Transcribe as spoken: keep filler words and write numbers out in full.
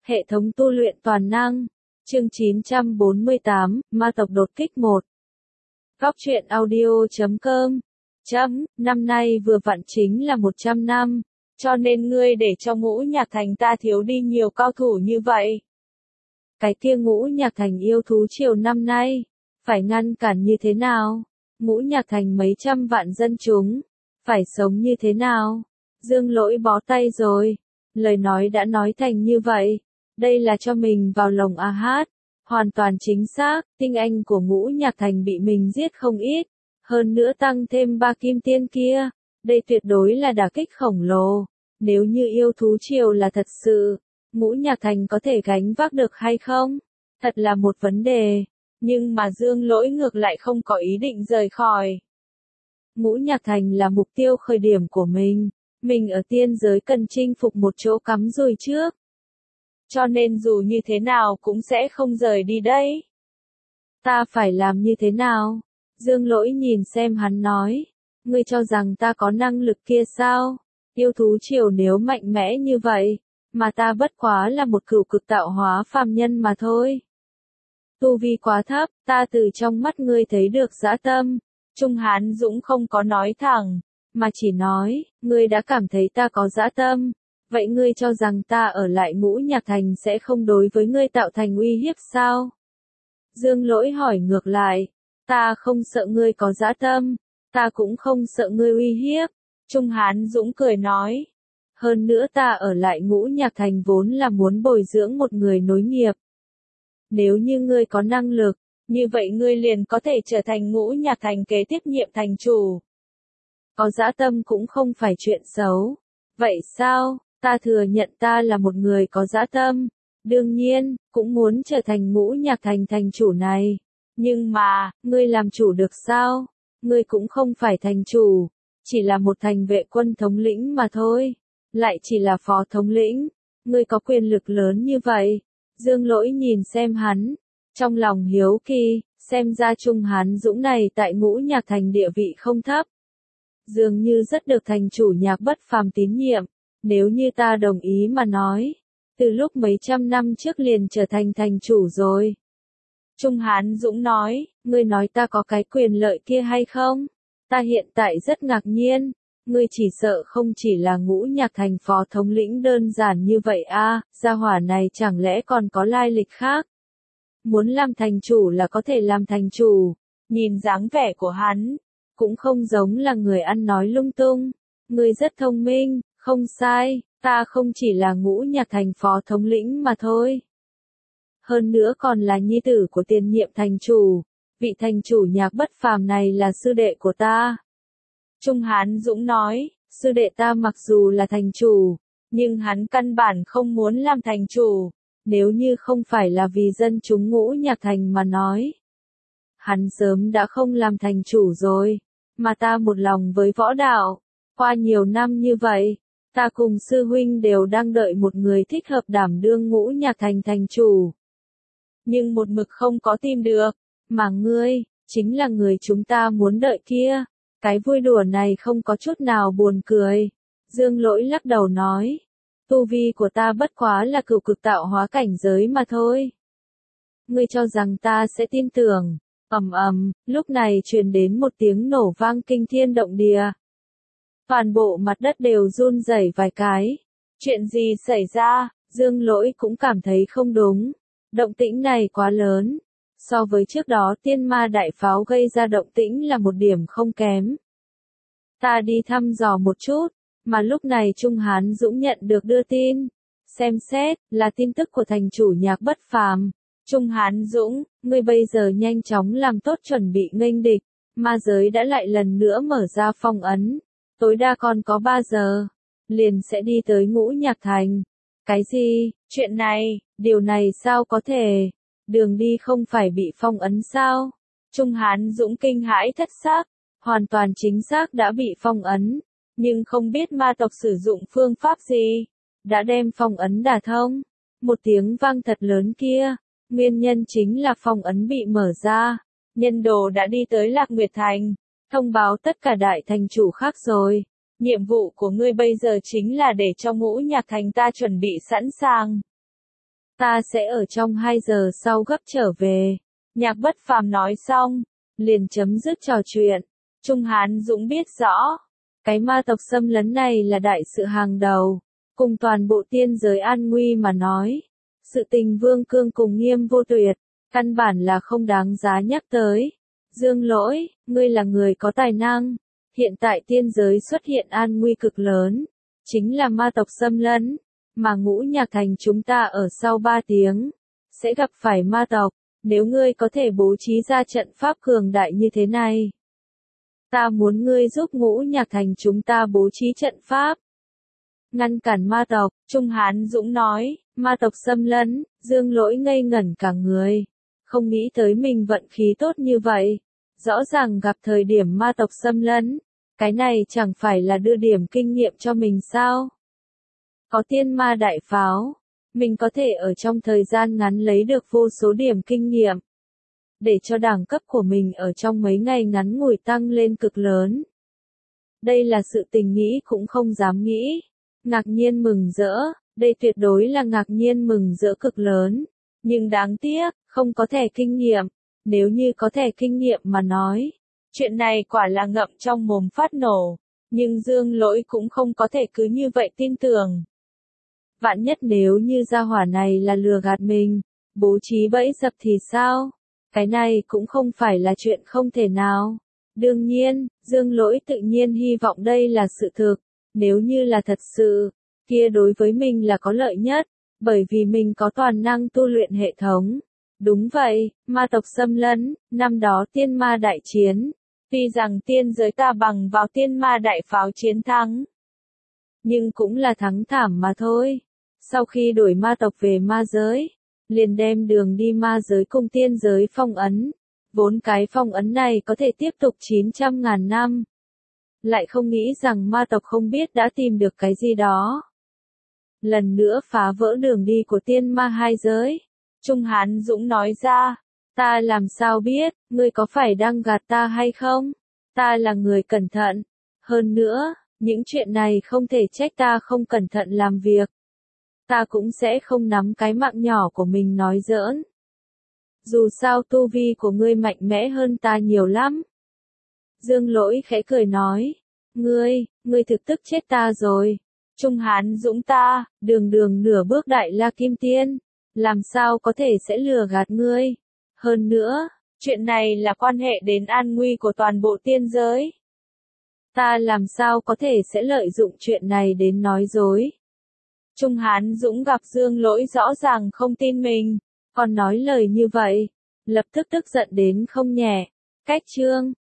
Hệ thống tu luyện toàn năng. Chương chín trăm bốn mươi tám, Ma tộc đột kích một. Góc truyện audio chấm com. Chấm, năm nay vừa vặn chính là một trăm năm, cho nên ngươi để cho Ngũ Nhạc Thành ta thiếu đi nhiều cao thủ như vậy. Cái kia Ngũ Nhạc Thành yêu thú triều năm nay, phải ngăn cản như thế nào? Ngũ Nhạc Thành mấy trăm vạn dân chúng, phải sống như thế nào? Dương Lỗi bó tay rồi, lời nói đã nói thành như vậy, đây là cho mình vào lồng a hát, hoàn toàn chính xác, tinh anh của Ngũ Nhạc Thành bị mình giết không ít, hơn nữa tăng thêm ba kim tiên kia, đây tuyệt đối là đả kích khổng lồ, nếu như yêu thú triều là thật sự, Ngũ Nhạc Thành có thể gánh vác được hay không? Thật là một vấn đề, nhưng mà Dương Lỗi ngược lại không có ý định rời khỏi. Ngũ Nhạc Thành là mục tiêu khởi điểm của mình, mình ở tiên giới cần chinh phục một chỗ cắm rùi trước. Cho nên dù như thế nào cũng sẽ không rời đi đây. Ta phải làm như thế nào? Dương Lỗi nhìn xem hắn nói, ngươi cho rằng ta có năng lực kia sao? Yêu thú triều nếu mạnh mẽ như vậy, mà ta bất quá là một cửu cực tạo hóa phàm nhân mà thôi. Tu vi quá thấp, ta từ trong mắt ngươi thấy được dã tâm. Trung Hán Dũng không có nói thẳng, mà chỉ nói, ngươi đã cảm thấy ta có dã tâm, vậy ngươi cho rằng ta ở lại Ngũ Nhạc Thành sẽ không đối với ngươi tạo thành uy hiếp sao? Dương Lỗi hỏi ngược lại, ta không sợ ngươi có dã tâm, ta cũng không sợ ngươi uy hiếp. Trung Hán Dũng cười nói, hơn nữa ta ở lại Ngũ Nhạc Thành vốn là muốn bồi dưỡng một người nối nghiệp. Nếu như ngươi có năng lực, như vậy ngươi liền có thể trở thành Ngũ Nhạc Thành kế tiếp nhiệm thành chủ. Có dã tâm cũng không phải chuyện xấu. Vậy sao, ta thừa nhận ta là một người có dã tâm. Đương nhiên, cũng muốn trở thành Ngũ Nhạc Thành thành chủ này. Nhưng mà, ngươi làm chủ được sao? Ngươi cũng không phải thành chủ. Chỉ là một thành vệ quân thống lĩnh mà thôi. Lại chỉ là phó thống lĩnh. Ngươi có quyền lực lớn như vậy. Dương Lỗi nhìn xem hắn. Trong lòng hiếu kỳ, xem ra Trung Hán Dũng này tại Ngũ Nhạc Thành địa vị không thấp. Dường như rất được thành chủ Nhạc Bất Phàm tín nhiệm, nếu như ta đồng ý mà nói, từ lúc mấy trăm năm trước liền trở thành thành chủ rồi. Trung Hán Dũng nói, ngươi nói ta có cái quyền lợi kia hay không? Ta hiện tại rất ngạc nhiên, ngươi chỉ sợ không chỉ là Ngũ Nhạc Thành phó thống lĩnh đơn giản như vậy a, gia hỏa này chẳng lẽ còn có lai lịch khác? Muốn làm thành chủ là có thể làm thành chủ, nhìn dáng vẻ của hắn, cũng không giống là người ăn nói lung tung. Ngươi rất thông minh, không sai, ta không chỉ là Ngũ Nhạc Thành phó thống lĩnh mà thôi. Hơn nữa còn là nhi tử của tiền nhiệm thành chủ, vị thành chủ Nhạc Bất Phàm này là sư đệ của ta. Trung Hán Dũng nói, sư đệ ta mặc dù là thành chủ, nhưng hắn căn bản không muốn làm thành chủ. Nếu như không phải là vì dân chúng Ngũ Nhạc Thành mà nói, hắn sớm đã không làm thành chủ rồi, mà ta một lòng với võ đạo, qua nhiều năm như vậy, ta cùng sư huynh đều đang đợi một người thích hợp đảm đương Ngũ Nhạc Thành thành chủ. Nhưng một mực không có tìm được, mà ngươi, chính là người chúng ta muốn đợi kia, cái vui đùa này không có chút nào buồn cười. Dương Lỗi lắc đầu nói. Tu vi của ta bất quá là cửu cực tạo hóa cảnh giới mà thôi. Ngươi cho rằng ta sẽ tin tưởng. Ầm ầm, lúc này truyền đến một tiếng nổ vang kinh thiên động địa. Toàn bộ mặt đất đều run rẩy vài cái. Chuyện gì xảy ra? Dương Lỗi cũng cảm thấy không đúng. Động tĩnh này quá lớn. So với trước đó tiên ma đại pháo gây ra động tĩnh là một điểm không kém. Ta đi thăm dò một chút. Mà lúc này Trung Hán Dũng nhận được đưa tin, xem xét, là tin tức của thành chủ Nhạc Bất Phàm. Trung Hán Dũng, ngươi bây giờ nhanh chóng làm tốt chuẩn bị nghênh địch, ma giới đã lại lần nữa mở ra phong ấn, tối đa còn có ba giờ, liền sẽ đi tới Ngũ Nhạc Thành. Cái gì, chuyện này, điều này sao có thể, đường đi không phải bị phong ấn sao? Trung Hán Dũng kinh hãi thất xác, hoàn toàn chính xác đã bị phong ấn. Nhưng không biết ma tộc sử dụng phương pháp gì, đã đem phong ấn đả thông. Một tiếng vang thật lớn kia, nguyên nhân chính là phong ấn bị mở ra. Nhân đồ đã đi tới Lạc Nguyệt Thành, thông báo tất cả đại thành chủ khác rồi. Nhiệm vụ của ngươi bây giờ chính là để cho Ngũ Nhạc Thành ta chuẩn bị sẵn sàng. Ta sẽ ở trong hai giờ sau gấp trở về. Nhạc Bất Phàm nói xong, liền chấm dứt trò chuyện. Trung Hán Dũng biết rõ, cái ma tộc xâm lấn này là đại sự hàng đầu, cùng toàn bộ tiên giới an nguy mà nói. Sự tình Vương Cương cùng Nghiêm Vô Tuyệt, căn bản là không đáng giá nhắc tới. Dương Lỗi, ngươi là người có tài năng. Hiện tại tiên giới xuất hiện an nguy cực lớn, chính là ma tộc xâm lấn, mà Ngũ Nhạc Thành chúng ta ở sau ba tiếng, sẽ gặp phải ma tộc. Nếu ngươi có thể bố trí ra trận pháp cường đại như thế này, ta muốn ngươi giúp Ngũ Nhạc Thành chúng ta bố trí trận pháp. Ngăn cản ma tộc, Trung Hán Dũng nói, ma tộc xâm lấn, Dương Lỗi ngây ngẩn cả người. Không nghĩ tới mình vận khí tốt như vậy. Rõ ràng gặp thời điểm ma tộc xâm lấn, cái này chẳng phải là đưa điểm kinh nghiệm cho mình sao? Có tiên ma đại pháo, mình có thể ở trong thời gian ngắn lấy được vô số điểm kinh nghiệm, để cho đẳng cấp của mình ở trong mấy ngày ngắn ngủi tăng lên cực lớn. Đây là sự tình nghĩ cũng không dám nghĩ. Ngạc nhiên mừng rỡ, đây tuyệt đối là ngạc nhiên mừng rỡ cực lớn. Nhưng đáng tiếc, không có thẻ kinh nghiệm. Nếu như có thẻ kinh nghiệm mà nói, chuyện này quả là ngậm trong mồm phát nổ. Nhưng Dương Lỗi cũng không có thể cứ như vậy tin tưởng. Vạn nhất nếu như gia hỏa này là lừa gạt mình, bố trí bẫy dập thì sao? Cái này cũng không phải là chuyện không thể nào. Đương nhiên, Dương Lỗi tự nhiên hy vọng đây là sự thực. Nếu như là thật sự, kia đối với mình là có lợi nhất, bởi vì mình có toàn năng tu luyện hệ thống. Đúng vậy, ma tộc xâm lấn, năm đó tiên ma đại chiến. Tuy rằng tiên giới ta bằng vào tiên ma đại pháo chiến thắng, nhưng cũng là thắng thảm mà thôi. Sau khi đuổi ma tộc về ma giới, liền đem đường đi ma giới cùng tiên giới phong ấn. Vốn cái phong ấn này có thể tiếp tục chín trăm ngàn năm. Lại không nghĩ rằng ma tộc không biết đã tìm được cái gì đó. Lần nữa phá vỡ đường đi của tiên ma hai giới. Trung Hán Dũng nói ra, ta làm sao biết, ngươi có phải đang gạt ta hay không? Ta là người cẩn thận. Hơn nữa, những chuyện này không thể trách ta không cẩn thận làm việc. Ta cũng sẽ không nắm cái mạng nhỏ của mình nói giỡn. Dù sao tu vi của ngươi mạnh mẽ hơn ta nhiều lắm. Dương Lỗi khẽ cười nói, ngươi, ngươi thực tức chết ta rồi. Trung Hán Dũng ta, đường đường nửa bước đại la kim tiên, làm sao có thể sẽ lừa gạt ngươi. Hơn nữa, chuyện này là quan hệ đến an nguy của toàn bộ tiên giới. Ta làm sao có thể sẽ lợi dụng chuyện này đến nói dối. Trung Hán Dũng gặp Dương Lỗi rõ ràng không tin mình, còn nói lời như vậy, lập tức tức giận đến không nhẹ. Cách chương